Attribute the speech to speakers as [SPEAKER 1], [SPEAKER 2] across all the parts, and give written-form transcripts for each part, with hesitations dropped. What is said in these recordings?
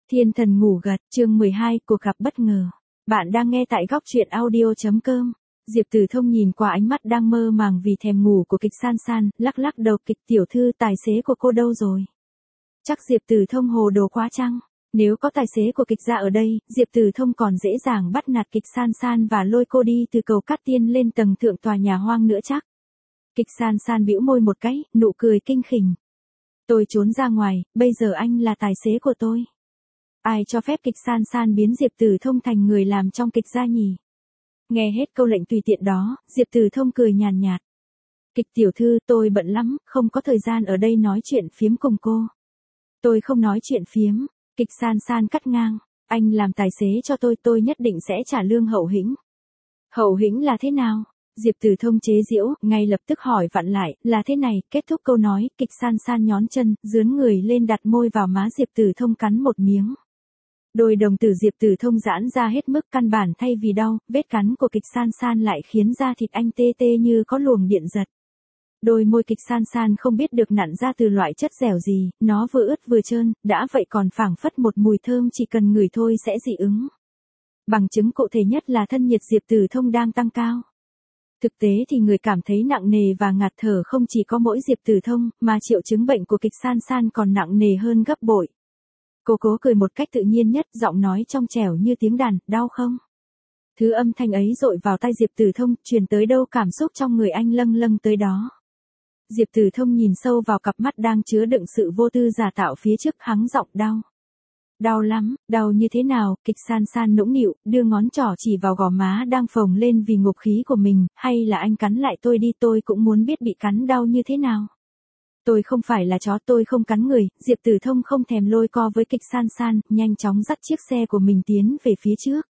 [SPEAKER 1] Thiên thần ngủ gật, chương 12, cuộc gặp bất ngờ. Bạn đang nghe tại góc truyện audio.com. Diệp Tử Thông nhìn qua ánh mắt đang mơ màng vì thèm ngủ của Kịch San San, lắc lắc đầu. Kịch tiểu thư, tài xế của cô đâu rồi? Chắc Diệp Tử Thông hồ đồ quá chăng? Nếu có tài xế của Kịch gia ở đây, Diệp Tử Thông còn dễ dàng bắt nạt Kịch San San và lôi cô đi từ cầu Cát Tiên lên tầng thượng tòa nhà hoang nữa chắc. Kịch San San bĩu môi một cái, nụ cười kinh khỉnh. Tôi trốn ra ngoài, bây giờ anh là tài xế của tôi. Ai cho phép Kịch San San biến Diệp Tử Thông thành người làm trong kịch gia nhỉ? Nghe hết câu lệnh tùy tiện đó, Diệp Tử Thông cười nhàn nhạt. Kịch tiểu thư, tôi bận lắm, không có thời gian ở đây nói chuyện phiếm cùng cô. Tôi không nói chuyện phiếm. Kịch San San cắt ngang. Anh làm tài xế cho tôi nhất định sẽ trả lương hậu hĩnh. Hậu hĩnh là thế nào? Diệp Tử Thông chế giễu, ngay lập tức hỏi vặn lại, là thế này. Kết thúc câu nói, Kịch San San nhón chân, dướn người lên đặt môi vào má Diệp Tử Thông cắn một miếng. Đôi đồng tử Diệp Tử Thông giãn ra hết mức, căn bản thay vì đau, vết cắn của Kịch San San lại khiến da thịt anh tê tê như có luồng điện giật. Đôi môi Kịch San San không biết được nặn ra từ loại chất dẻo gì, nó vừa ướt vừa trơn, đã vậy còn phảng phất một mùi thơm chỉ cần ngửi thôi sẽ dị ứng. Bằng chứng cụ thể nhất là thân nhiệt Diệp Tử Thông đang tăng cao. Thực tế thì người cảm thấy nặng nề và ngạt thở không chỉ có mỗi Diệp Tử Thông, mà triệu chứng bệnh của Kịch San San còn nặng nề hơn gấp bội. Cô cố cười một cách tự nhiên nhất, giọng nói trong trẻo như tiếng đàn, đau không? Thứ âm thanh ấy dội vào tai Diệp Tử Thông, truyền tới đâu cảm xúc trong người anh lâng lâng tới đó. Diệp Tử Thông nhìn sâu vào cặp mắt đang chứa đựng sự vô tư giả tạo phía trước, hắng giọng đau. Đau lắm, đau như thế nào? Kịch San San nũng nịu, đưa ngón trỏ chỉ vào gò má đang phồng lên vì ngục khí của mình, hay là anh cắn lại tôi đi, tôi cũng muốn biết bị cắn đau như thế nào. Tôi không phải là chó, tôi không cắn người. Diệp Tử Thông không thèm lôi co với Kịch San San, nhanh chóng dắt chiếc xe của mình tiến về phía trước.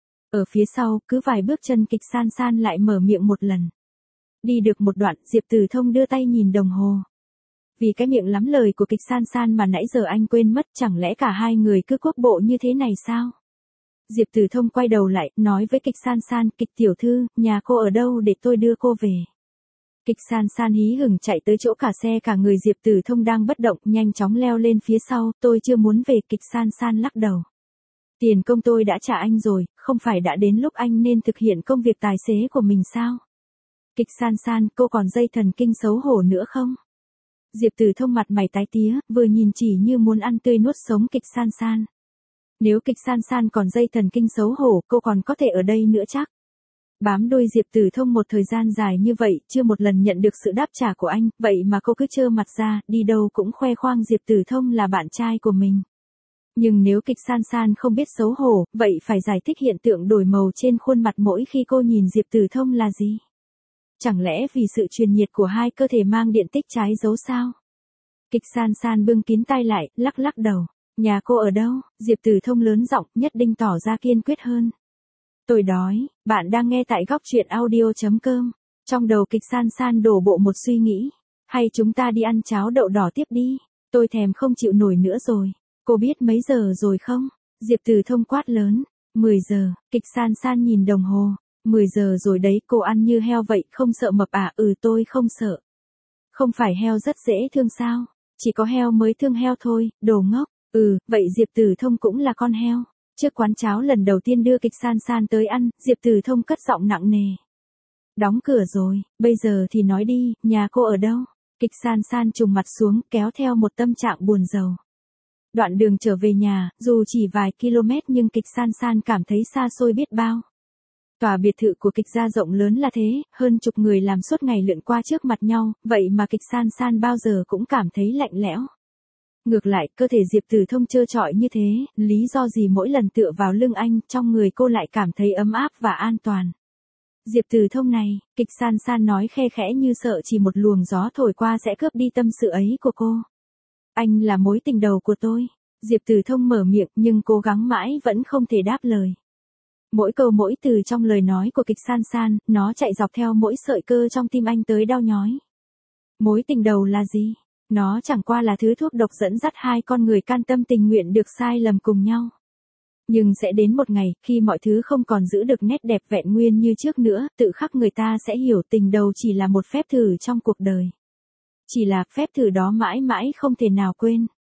[SPEAKER 1] Ở phía sau, cứ vài bước chân Kịch San San lại mở miệng một lần. Đi được một đoạn, Diệp Tử Thông đưa tay nhìn đồng hồ. Vì cái miệng lắm lời của Kịch San San mà nãy giờ anh quên mất, chẳng lẽ cả hai người cứ quốc bộ như thế này sao? Diệp Tử Thông quay đầu lại, nói với Kịch San San, Kịch tiểu thư, nhà cô ở đâu để tôi đưa cô về? Kịch San San hí hửng chạy tới chỗ cả xe cả người Diệp Tử Thông đang bất động, nhanh chóng leo lên phía sau, tôi chưa muốn về. Kịch San San lắc đầu. Tiền công tôi đã trả anh rồi, không phải đã đến lúc anh nên thực hiện công việc tài xế của mình sao? Kịch San San, cô còn dây thần kinh xấu hổ nữa không? Diệp Tử Thông mặt mày tái tía, vừa nhìn chỉ như muốn ăn tươi nuốt sống Kịch San San. Nếu Kịch San San còn dây thần kinh xấu hổ, cô còn có thể ở đây nữa chắc. Bám đuôi Diệp Tử Thông một thời gian dài như vậy, chưa một lần nhận được sự đáp trả của anh, vậy mà cô cứ trơ mặt ra, đi đâu cũng khoe khoang Diệp Tử Thông là bạn trai của mình. Nhưng nếu Kịch San San không biết xấu hổ, vậy phải giải thích hiện tượng đổi màu trên khuôn mặt mỗi khi cô nhìn Diệp Tử Thông là gì? Chẳng lẽ vì sự truyền nhiệt của hai cơ thể mang điện tích trái dấu sao? Kịch San San bưng kín tai lại, lắc lắc đầu. Nhà cô ở đâu? Diệp Tử Thông lớn giọng, nhất định tỏ ra kiên quyết hơn. Tôi đói. Bạn đang nghe tại góc truyện audio.com. Trong đầu Kịch San San đổ bộ một suy nghĩ. Hay chúng ta đi ăn cháo đậu đỏ tiếp đi. Tôi thèm không chịu nổi nữa rồi. Cô biết mấy giờ rồi không? Diệp Tử Thông quát lớn. 10 giờ. Kịch San San nhìn đồng hồ. 10 giờ rồi đấy, cô ăn như heo vậy, không sợ mập à? Tôi không sợ. Không phải heo rất dễ thương sao? Chỉ có heo mới thương heo thôi, đồ ngốc. Vậy Diệp Tử Thông cũng là con heo. Trước quán cháo lần đầu tiên đưa Kịch San San tới ăn, Diệp Tử Thông cất giọng nặng nề. Đóng cửa rồi, bây giờ thì nói đi, nhà cô ở đâu? Kịch San San trùng mặt xuống, kéo theo một tâm trạng buồn rầu. Đoạn đường trở về nhà, dù chỉ vài km nhưng Kịch San San cảm thấy xa xôi biết bao. Tòa biệt thự của Kịch gia rộng lớn là thế, hơn chục người làm suốt ngày lượn qua trước mặt nhau, vậy mà Kịch San San bao giờ cũng cảm thấy lạnh lẽo. Ngược lại, cơ thể Diệp Tử Thông trơ trọi như thế, lý do gì mỗi lần tựa vào lưng anh, trong người cô lại cảm thấy ấm áp và an toàn. Diệp Tử Thông này, Kịch San San nói khe khẽ như sợ chỉ một luồng gió thổi qua sẽ cướp đi tâm sự ấy của cô. Anh là mối tình đầu của tôi. Diệp Tử Thông mở miệng nhưng cố gắng mãi vẫn không thể đáp lời. Mỗi câu mỗi từ trong lời nói của Kịch San San, nó chạy dọc theo mỗi sợi cơ trong tim anh tới đau nhói. Mối tình đầu là gì? Nó chẳng qua là thứ thuốc độc dẫn dắt hai con người can tâm tình nguyện được sai lầm cùng nhau. Nhưng sẽ đến một ngày, khi mọi thứ không còn giữ được nét đẹp vẹn nguyên như trước nữa, tự khắc người ta sẽ hiểu tình đầu chỉ là một phép thử trong cuộc đời. Chỉ là phép thử đó mãi mãi không thể nào quên.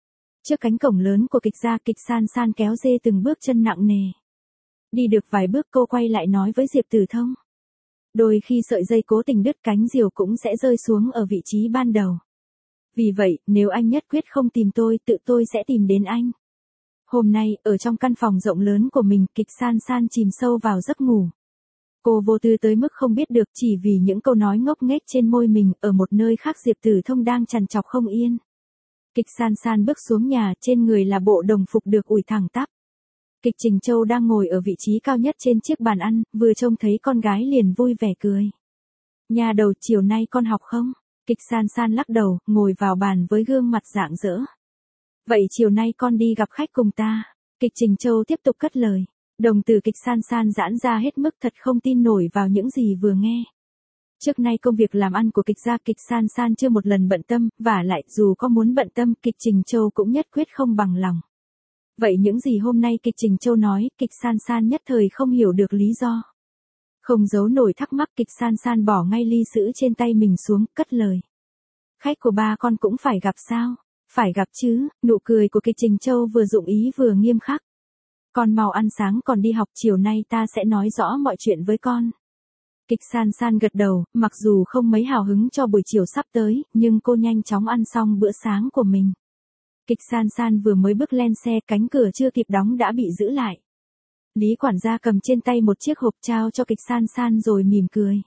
[SPEAKER 1] Trước cánh cổng lớn của kịch gia, Kịch San San kéo dê từng bước chân nặng nề. Đi được vài bước cô quay lại nói với Diệp Tử Thông. Đôi khi sợi dây cố tình đứt cánh diều cũng sẽ rơi xuống ở vị trí ban đầu. Vì vậy, nếu anh nhất quyết không tìm tôi, tự tôi sẽ tìm đến anh. Hôm nay, ở trong căn phòng rộng lớn của mình, Kịch San San chìm sâu vào giấc ngủ. Cô vô tư tới mức không biết được chỉ vì những câu nói ngốc nghếch trên môi mình, ở một nơi khác Diệp Tử Thông đang trằn trọc không yên. Kịch San San bước xuống nhà, trên người là bộ đồng phục được ủi thẳng tắp. Kịch Trình Châu đang ngồi ở vị trí cao nhất trên chiếc bàn ăn, vừa trông thấy con gái liền vui vẻ cười. Nhà đầu, chiều nay con học không? Kịch San San lắc đầu, ngồi vào bàn với gương mặt rạng rỡ. Vậy chiều nay con đi gặp khách cùng ta. Kịch Trình Châu tiếp tục cất lời. Đồng tử Kịch San San giãn ra hết mức, thật không tin nổi vào những gì vừa nghe. Trước nay công việc làm ăn của kịch gia, Kịch San San chưa một lần bận tâm, vả lại dù có muốn bận tâm, Kịch Trình Châu cũng nhất quyết không bằng lòng. Vậy những gì hôm nay Kịch Trình Châu nói, Kịch San San nhất thời không hiểu được lý do. Không giấu nổi thắc mắc, Kịch San San bỏ ngay ly sữa trên tay mình xuống, cất lời. Khách của ba con cũng phải gặp sao? Phải gặp chứ. Nụ cười của Kịch Trình Châu vừa dụng ý vừa nghiêm khắc. Con mau ăn sáng còn đi học, chiều nay ta sẽ nói rõ mọi chuyện với con. Kịch San San gật đầu, mặc dù không mấy hào hứng cho buổi chiều sắp tới, nhưng cô nhanh chóng ăn xong bữa sáng của mình. Kịch San San vừa mới bước lên xe, cánh cửa chưa kịp đóng đã bị giữ lại. Lý quản gia cầm trên tay một chiếc hộp trao cho Kịch San San rồi mỉm cười.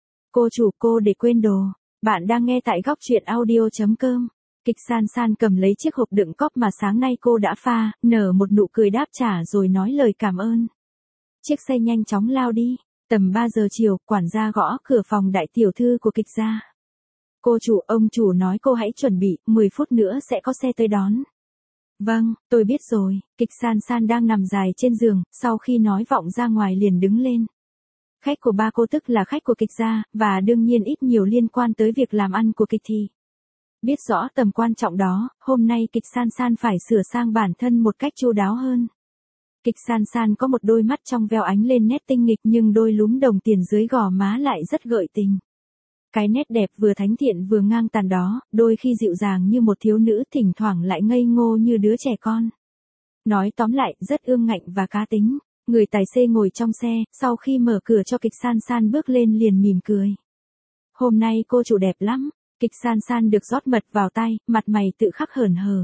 [SPEAKER 1] Cô chủ, cô để quên đồ. Bạn đang nghe tại góc truyện audio.com. Kịch San San cầm lấy chiếc hộp đựng cóp mà sáng nay cô đã pha, nở một nụ cười đáp trả rồi nói lời cảm ơn. Chiếc xe nhanh chóng lao đi. Tầm 3 giờ chiều, quản gia gõ cửa phòng đại tiểu thư của kịch gia. Cô chủ, ông chủ nói cô hãy chuẩn bị, 10 phút nữa sẽ có xe tới đón. Vâng, tôi biết rồi. Kịch San San đang nằm dài trên giường, sau khi nói vọng ra ngoài liền đứng lên. Khách của ba cô tức là khách của kịch gia, và đương nhiên ít nhiều liên quan tới việc làm ăn của kịch thì. Biết rõ tầm quan trọng đó, hôm nay Kịch San San phải sửa sang bản thân một cách chu đáo hơn. Kịch San San có một đôi mắt trong veo ánh lên nét tinh nghịch, nhưng đôi lúm đồng tiền dưới gò má lại rất gợi tình. Cái nét đẹp vừa thánh thiện vừa ngang tàn đó, đôi khi dịu dàng như một thiếu nữ, thỉnh thoảng lại ngây ngô như đứa trẻ con. Nói tóm lại, rất ương ngạnh và cá tính. Người tài xế ngồi trong xe, sau khi mở cửa cho Kịch San San bước lên liền mỉm cười. Hôm nay cô chủ đẹp lắm. Kịch San San được rót mật vào tay, mặt mày tự khắc hờn hờ.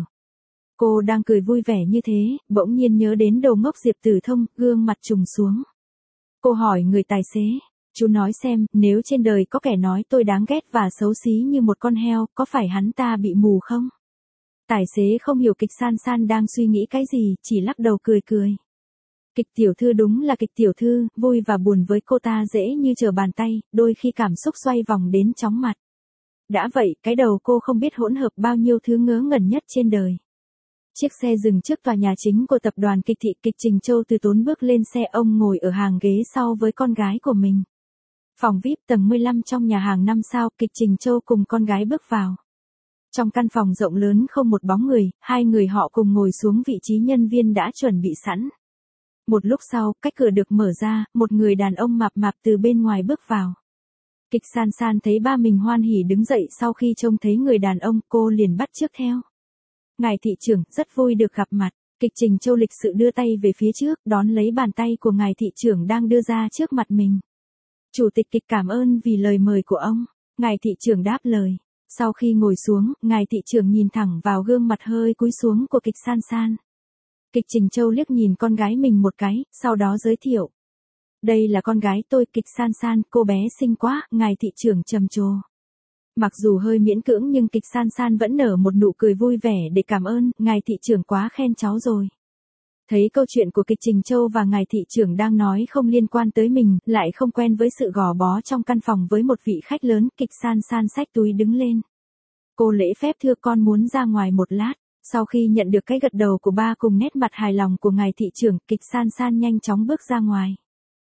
[SPEAKER 1] Cô đang cười vui vẻ như thế, bỗng nhiên nhớ đến đầu ngốc Diệp Tử Thông, gương mặt trùng xuống. Cô hỏi người tài xế, chú nói xem, nếu trên đời có kẻ nói tôi đáng ghét và xấu xí như một con heo, có phải hắn ta bị mù không? Tài xế không hiểu Kịch San San đang suy nghĩ cái gì, chỉ lắc đầu cười cười. Kịch tiểu thư đúng là Kịch tiểu thư, vui và buồn với cô ta dễ như trở bàn tay, đôi khi cảm xúc xoay vòng đến chóng mặt. Đã vậy, cái đầu cô không biết hỗn hợp bao nhiêu thứ ngớ ngẩn nhất trên đời. Chiếc xe dừng trước tòa nhà chính của tập đoàn Kịch thị. Kịch Trình Châu từ tốn bước lên xe, ông ngồi ở hàng ghế sau với con gái của mình. Phòng VIP tầng 15 trong nhà hàng 5 sao, Kịch Trình Châu cùng con gái bước vào. Trong căn phòng rộng lớn không một bóng người, hai người họ cùng ngồi xuống vị trí nhân viên đã chuẩn bị sẵn. Một lúc sau, cách cửa được mở ra, một người đàn ông mập mạp từ bên ngoài bước vào. Kịch San San thấy ba mình hoan hỉ đứng dậy, sau khi trông thấy người đàn ông, cô liền bắt chước theo. Ngài thị trưởng, rất vui được gặp mặt. Kịch Trình Châu lịch sự đưa tay về phía trước, đón lấy bàn tay của ngài thị trưởng đang đưa ra trước mặt mình. Chủ tịch Kịch cảm ơn vì lời mời của ông. Ngài thị trưởng đáp lời. Sau khi ngồi xuống, ngài thị trưởng nhìn thẳng vào gương mặt hơi cúi xuống của Kịch San San. Kịch Trình Châu liếc nhìn con gái mình một cái, sau đó giới thiệu. Đây là con gái tôi, Kịch San San, cô bé xinh quá, ngài thị trưởng trầm trồ. Mặc dù hơi miễn cưỡng nhưng Kịch San San vẫn nở một nụ cười vui vẻ để cảm ơn, ngài thị trưởng quá khen cháu rồi. Thấy câu chuyện của Kịch Trình Châu và ngài thị trưởng đang nói không liên quan tới mình, lại không quen với sự gò bó trong căn phòng với một vị khách lớn, Kịch San San xách túi đứng lên. Cô lễ phép thưa con muốn ra ngoài một lát. Sau khi nhận được cái gật đầu của ba cùng nét mặt hài lòng của ngài thị trưởng, Kịch San San nhanh chóng bước ra ngoài.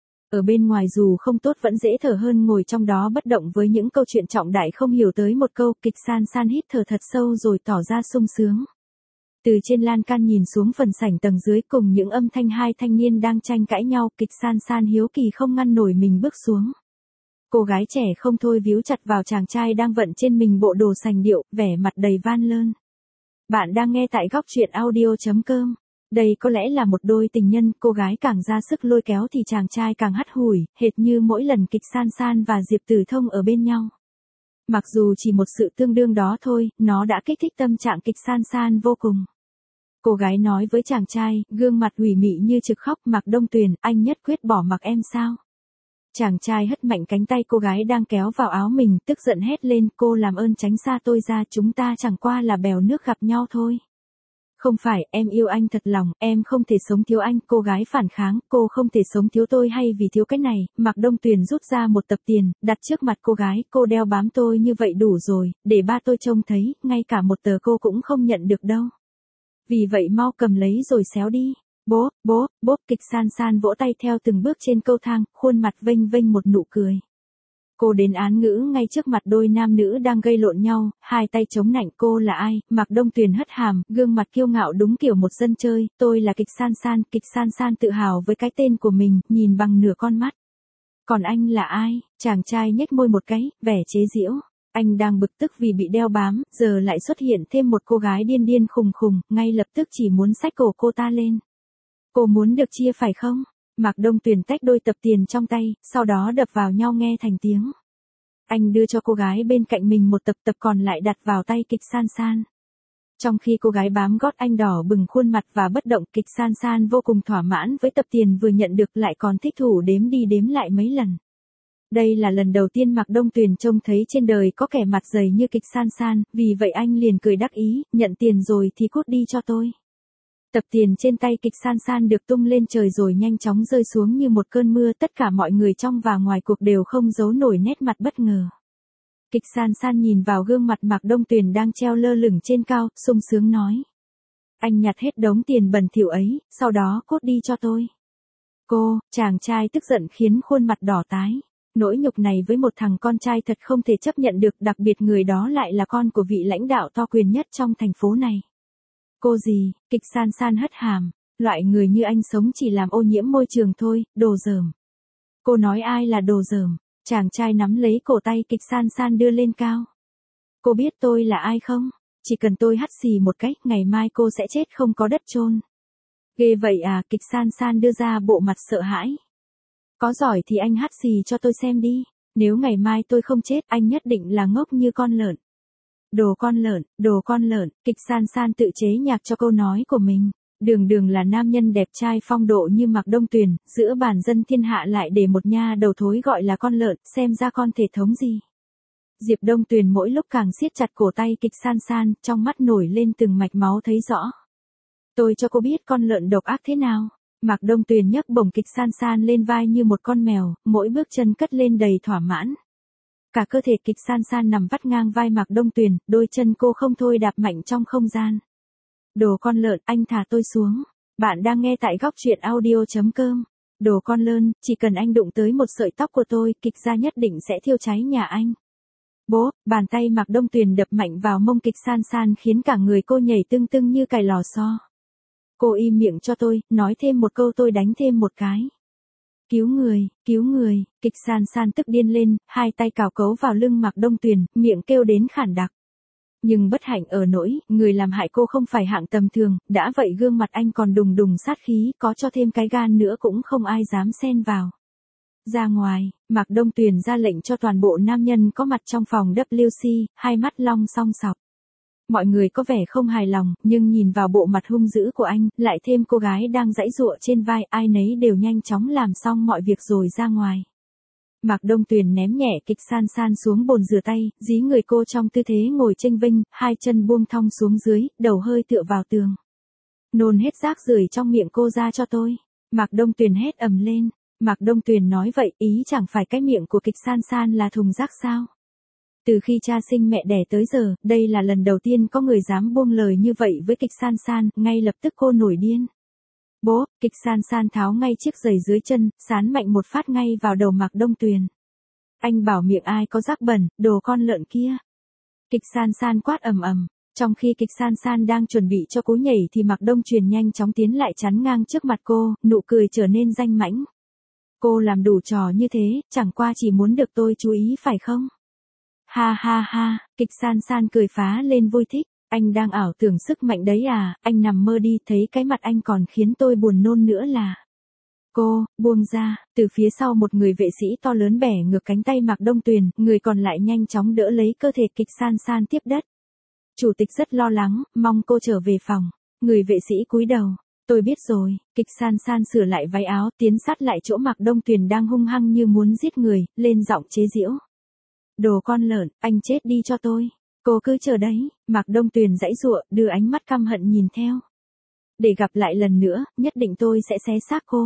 [SPEAKER 1] Ở bên ngoài dù không tốt vẫn dễ thở hơn ngồi trong đó bất động với những câu chuyện trọng đại không hiểu tới một câu. Kịch San San hít thở thật sâu rồi tỏ ra sung sướng. Từ trên lan can nhìn xuống phần sảnh tầng dưới cùng những âm thanh hai thanh niên đang tranh cãi nhau, Kịch San San hiếu kỳ không ngăn nổi mình bước xuống. Cô gái trẻ không thôi víu chặt vào chàng trai đang vận trên mình bộ đồ sành điệu, vẻ mặt đầy van lơn. Bạn đang nghe tại góc truyện audio.com. Đây có lẽ là một đôi tình nhân, cô gái càng ra sức lôi kéo thì chàng trai càng hắt hủi, hệt như mỗi lần kịch San San và Diệp Tử Thông ở bên nhau. Mặc dù chỉ một sự tương đương đó thôi, nó đã kích thích tâm trạng kịch San San vô cùng. Cô gái nói với chàng trai, gương mặt ủy mị như trực khóc, Mạc Đông Tuyền, anh nhất quyết bỏ mặc em sao? Chàng trai hất mạnh cánh tay cô gái đang kéo vào áo mình, tức giận hét lên, cô làm ơn tránh xa tôi ra, chúng ta chẳng qua là bèo nước gặp nhau thôi. Không phải, em yêu anh thật lòng, em không thể sống thiếu anh, cô gái phản kháng, cô không thể sống thiếu tôi hay vì thiếu cái này. Mạc Đông Tuyền rút ra một tập tiền, đặt trước mặt cô gái, cô đeo bám tôi như vậy đủ rồi, để ba tôi trông thấy, ngay cả một tờ cô cũng không nhận được đâu. Vì vậy mau cầm lấy rồi xéo đi. Bốp, kịch San San vỗ tay theo từng bước trên cầu thang, khuôn mặt vênh vênh một nụ cười. Cô đến án ngữ ngay trước mặt đôi nam nữ đang gây lộn nhau, hai tay chống nạnh, cô là ai? Mạc Đông Tuyền hất hàm, gương mặt kiêu ngạo đúng kiểu một dân chơi, tôi là kịch San San tự hào với cái tên của mình, nhìn bằng nửa con mắt. Còn anh là ai? Chàng trai nhếch môi một cái, vẻ chế giễu. Anh đang bực tức vì bị đeo bám, giờ lại xuất hiện thêm một cô gái điên điên khùng khùng, ngay lập tức chỉ muốn xách cổ cô ta lên. Cô muốn được chia phải không? Mạc Đông Tuyền tách đôi tập tiền trong tay, sau đó đập vào nhau nghe thành tiếng. Anh đưa cho cô gái bên cạnh mình một tập còn lại đặt vào tay kịch San San. Trong khi cô gái bám gót anh đỏ bừng khuôn mặt và bất động, kịch San San vô cùng thỏa mãn với tập tiền vừa nhận được, lại còn thích thủ đếm đi đếm lại mấy lần. Đây là lần đầu tiên Mạc Đông Tuyền trông thấy trên đời có kẻ mặt dày như kịch San San, vì vậy anh liền cười đắc ý, nhận tiền rồi thì cút đi cho tôi. Tập tiền trên tay kịch San San được tung lên trời rồi nhanh chóng rơi xuống như một cơn mưa, tất cả mọi người trong và ngoài cuộc đều không giấu nổi nét mặt bất ngờ. Kịch San San nhìn vào gương mặt Mạc Đông Tuyền đang treo lơ lửng trên cao, sung sướng nói. Anh nhặt hết đống tiền bẩn thỉu ấy, sau đó cút đi cho tôi. Cô, chàng trai tức giận khiến khuôn mặt đỏ tái. Nỗi nhục này với một thằng con trai thật không thể chấp nhận được, đặc biệt người đó lại là con của vị lãnh đạo to quyền nhất trong thành phố này. Cô gì? Kịch San San hất hàm, loại người như anh sống chỉ làm ô nhiễm môi trường thôi, đồ dởm. Cô nói ai là đồ dởm? Chàng trai nắm lấy cổ tay kịch San San đưa lên cao. Cô biết tôi là ai không? Chỉ cần tôi hắt xì một cách, ngày mai cô sẽ chết không có đất chôn. Ghê vậy à? Kịch San San đưa ra bộ mặt sợ hãi. Có giỏi thì anh hắt xì cho tôi xem đi, nếu ngày mai tôi không chết, anh nhất định là ngốc như con lợn. Đồ con lợn, kịch San San tự chế nhạc cho câu nói của mình. Đường là nam nhân đẹp trai phong độ như Mạc Đông Tuyền, giữa bàn dân thiên hạ lại để một nha đầu thối gọi là con lợn, xem ra con thể thống gì. Diệp Đông Tuyền mỗi lúc càng siết chặt cổ tay kịch San San, trong mắt nổi lên từng mạch máu thấy rõ. Tôi cho cô biết con lợn độc ác thế nào. Mạc Đông Tuyền nhấc bổng kịch San San lên vai như một con mèo, mỗi bước chân cất lên đầy thỏa mãn. Cả cơ thể kịch San San nằm vắt ngang vai Mạc Đông Tuyền, đôi chân cô không thôi đạp mạnh trong không gian. Đồ con lợn, anh thả tôi xuống. Bạn đang nghe tại góc truyện audio.com. Đồ con lợn, chỉ cần anh đụng tới một sợi tóc của tôi, kịch gia nhất định sẽ thiêu cháy nhà anh. Bàn tay Mạc Đông Tuyền đập mạnh vào mông kịch San San khiến cả người cô nhảy tưng tưng như cài lò xo. Cô im miệng cho tôi, nói thêm một câu tôi đánh thêm một cái. Cứu người, kịch San San tức điên lên, hai tay cào cấu vào lưng Mạc Đông Tuyền, miệng kêu đến khản đặc. Nhưng bất hạnh ở nỗi, người làm hại cô không phải hạng tầm thường, đã vậy gương mặt anh còn đùng đùng sát khí, có cho thêm cái gan nữa cũng không ai dám xen vào. Ra ngoài, Mạc Đông Tuyền ra lệnh cho toàn bộ nam nhân có mặt trong phòng WC, hai mắt long song sọc. Mọi người có vẻ không hài lòng, nhưng nhìn vào bộ mặt hung dữ của anh, lại thêm cô gái đang giãy giụa trên vai, ai nấy đều nhanh chóng làm xong mọi việc rồi ra ngoài. Mạc Đông Tuyền ném nhẹ kịch San San xuống bồn rửa tay, dí người cô trong tư thế ngồi chênh vênh, hai chân buông thong xuống dưới, đầu hơi tựa vào tường. Nôn hết rác rưởi trong miệng cô ra cho tôi. Mạc Đông Tuyền hét ầm lên. Mạc Đông Tuyền nói vậy, ý chẳng phải cái miệng của kịch San San là thùng rác sao? Từ khi cha sinh mẹ đẻ tới giờ, đây là lần đầu tiên có người dám buông lời như vậy với kịch San San, ngay lập tức cô nổi điên. Kịch San San tháo ngay chiếc giày dưới chân, sán mạnh một phát ngay vào đầu Mạc Đông Tuyền. Anh bảo miệng ai có rác bẩn, đồ con lợn kia. Kịch San San quát ầm ầm. Trong khi kịch San San đang chuẩn bị cho cú nhảy thì Mạc Đông Tuyền nhanh chóng tiến lại chắn ngang trước mặt cô, nụ cười trở nên danh mãnh. Cô làm đủ trò như thế, chẳng qua chỉ muốn được tôi chú ý phải không? Ha ha ha, kịch San San cười phá lên vui thích. Anh đang ảo tưởng sức mạnh đấy à, anh nằm mơ đi, thấy cái mặt anh còn khiến tôi buồn nôn nữa là. Cô, buông ra, từ phía sau một người vệ sĩ to lớn bẻ ngược cánh tay Mạc Đông Tuyền, người còn lại nhanh chóng đỡ lấy cơ thể Kịch San San tiếp đất. Chủ tịch rất lo lắng, mong cô trở về phòng. Người vệ sĩ cúi đầu. Tôi biết rồi, Kịch San San sửa lại váy áo, tiến sát lại chỗ Mạc Đông Tuyền đang hung hăng như muốn giết người, lên giọng chế giễu. Đồ con lợn, anh chết đi cho tôi. Cô cứ chờ đấy, Mạc Đông Tuyền giãy giụa, đưa ánh mắt căm hận nhìn theo. Để gặp lại lần nữa, nhất định tôi sẽ xé xác cô.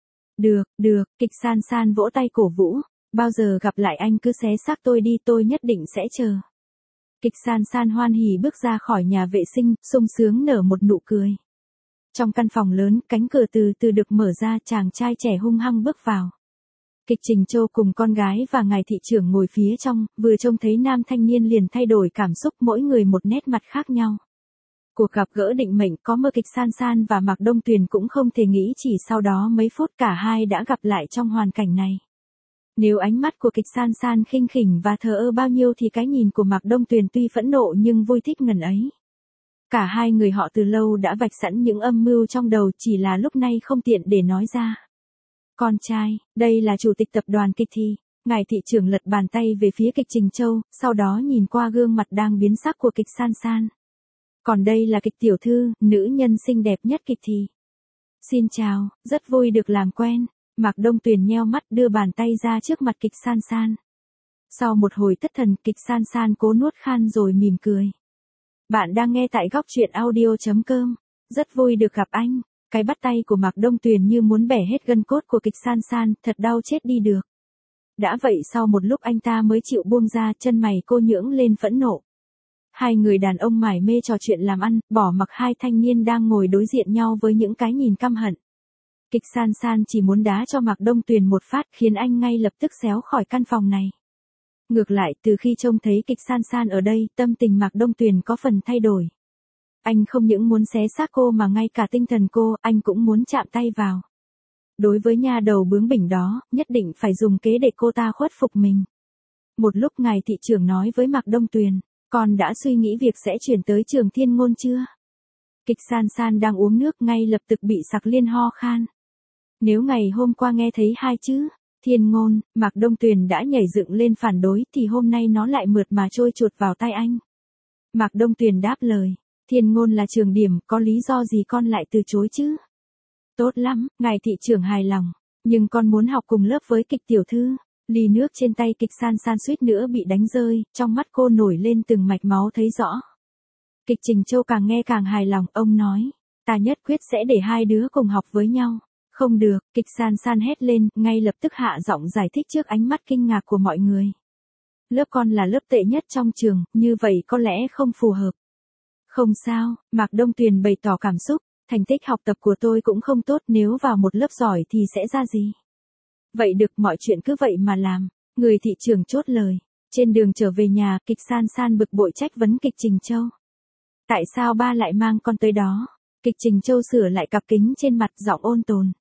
[SPEAKER 1] Được, Kịch San San vỗ tay cổ vũ. Bao giờ gặp lại anh cứ xé xác tôi đi, tôi nhất định sẽ chờ. Kịch San San hoan hỉ bước ra khỏi nhà vệ sinh, sung sướng nở một nụ cười. Trong căn phòng lớn, cánh cửa từ từ được mở ra, chàng trai trẻ hung hăng bước vào. Kịch Trình Châu cùng con gái và ngài thị trưởng ngồi phía trong, vừa trông thấy nam thanh niên liền thay đổi cảm xúc, mỗi người một nét mặt khác nhau. Cuộc gặp gỡ định mệnh, có mơ Kịch San San và Mạc Đông Tuyền cũng không thể nghĩ chỉ sau đó mấy phút cả hai đã gặp lại trong hoàn cảnh này. Nếu ánh mắt của Kịch San San khinh khỉnh và thờ ơ bao nhiêu thì cái nhìn của Mạc Đông Tuyền tuy phẫn nộ nhưng vui thích ngần ấy. Cả hai người họ từ lâu đã vạch sẵn những âm mưu trong đầu, chỉ là lúc này không tiện để nói ra. Con trai, đây là chủ tịch tập đoàn Kịch Thị. Ngài thị trưởng lật bàn tay về phía Kịch Trình Châu, sau đó nhìn qua gương mặt đang biến sắc của Kịch San San. Còn đây là Kịch tiểu thư, nữ nhân xinh đẹp nhất Kịch Thị. Xin chào, rất vui được làm quen. Mạc Đông Tuyền nheo mắt đưa bàn tay ra trước mặt Kịch San San. Sau một hồi thất thần, Kịch San San cố nuốt khan rồi mỉm cười. Bạn đang nghe tại góc truyện audio.com. Rất vui được gặp anh. Cái bắt tay của Mạc Đông Tuyền như muốn bẻ hết gân cốt của Kịch San San, thật đau chết đi được. Đã vậy sau một lúc anh ta mới chịu buông ra, chân mày cô nhướng lên phẫn nộ. Hai người đàn ông mải mê trò chuyện làm ăn, bỏ mặc hai thanh niên đang ngồi đối diện nhau với những cái nhìn căm hận. Kịch San San chỉ muốn đá cho Mạc Đông Tuyền một phát khiến anh ngay lập tức xéo khỏi căn phòng này. Ngược lại, từ khi trông thấy Kịch San San ở đây, tâm tình Mạc Đông Tuyền có phần thay đổi. Anh không những muốn xé xác cô mà ngay cả tinh thần cô, anh cũng muốn chạm tay vào. Đối với nha đầu bướng bỉnh đó, nhất định phải dùng kế để cô ta khuất phục mình. Một lúc ngài thị trưởng nói với Mạc Đông Tuyền, con đã suy nghĩ việc sẽ chuyển tới trường Thiên Ngôn chưa? Kịch San San đang uống nước ngay lập tức bị sặc liên ho khan. Nếu ngày hôm qua nghe thấy hai chữ Thiên Ngôn, Mạc Đông Tuyền đã nhảy dựng lên phản đối thì hôm nay nó lại mượt mà trôi chuột vào tai anh. Mạc Đông Tuyền đáp lời, Thiên Ngôn là trường điểm, có lý do gì con lại từ chối chứ? Tốt lắm, ngài thị trưởng hài lòng, nhưng con muốn học cùng lớp với Kịch tiểu thư. Ly nước trên tay Kịch San San suýt nữa bị đánh rơi, trong mắt cô nổi lên từng mạch máu thấy rõ. Kịch Trình Châu càng nghe càng hài lòng, ông nói, ta nhất quyết sẽ để hai đứa cùng học với nhau. Không được, Kịch San San hét lên, ngay lập tức hạ giọng giải thích trước ánh mắt kinh ngạc của mọi người. Lớp con là lớp tệ nhất trong trường, như vậy có lẽ không phù hợp. Không sao, Mạc Đông Tuyền bày tỏ cảm xúc, thành tích học tập của tôi cũng không tốt, nếu vào một lớp giỏi thì sẽ ra gì. Vậy được, mọi chuyện cứ vậy mà làm. Người thị trưởng chốt lời. Trên đường trở về nhà, Kịch San San bực bội trách vấn Kịch Trình Châu. Tại sao ba lại mang con tới đó? Kịch Trình Châu sửa lại cặp kính trên mặt, giọng ôn tồn.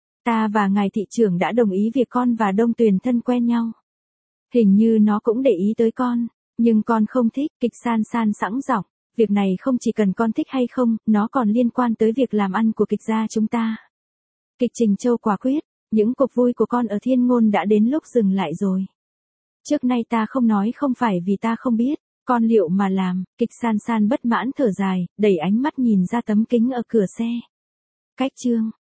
[SPEAKER 1] Ta và ngài thị trưởng đã đồng ý việc con và Đông Tuyền thân quen nhau. Hình như nó cũng để ý tới con, nhưng con không thích. Kịch San San sẵn giọng. Việc này không chỉ cần con thích hay không, nó còn liên quan tới việc làm ăn của Kịch gia chúng ta. Kịch Trình Châu quả quyết. Những cuộc vui của con ở Thiên Ngôn đã đến lúc dừng lại rồi. Trước nay ta không nói không phải vì ta không biết, con liệu mà làm. Kịch San San bất mãn thở dài, đẩy ánh mắt nhìn ra tấm kính ở cửa xe. Cách chương.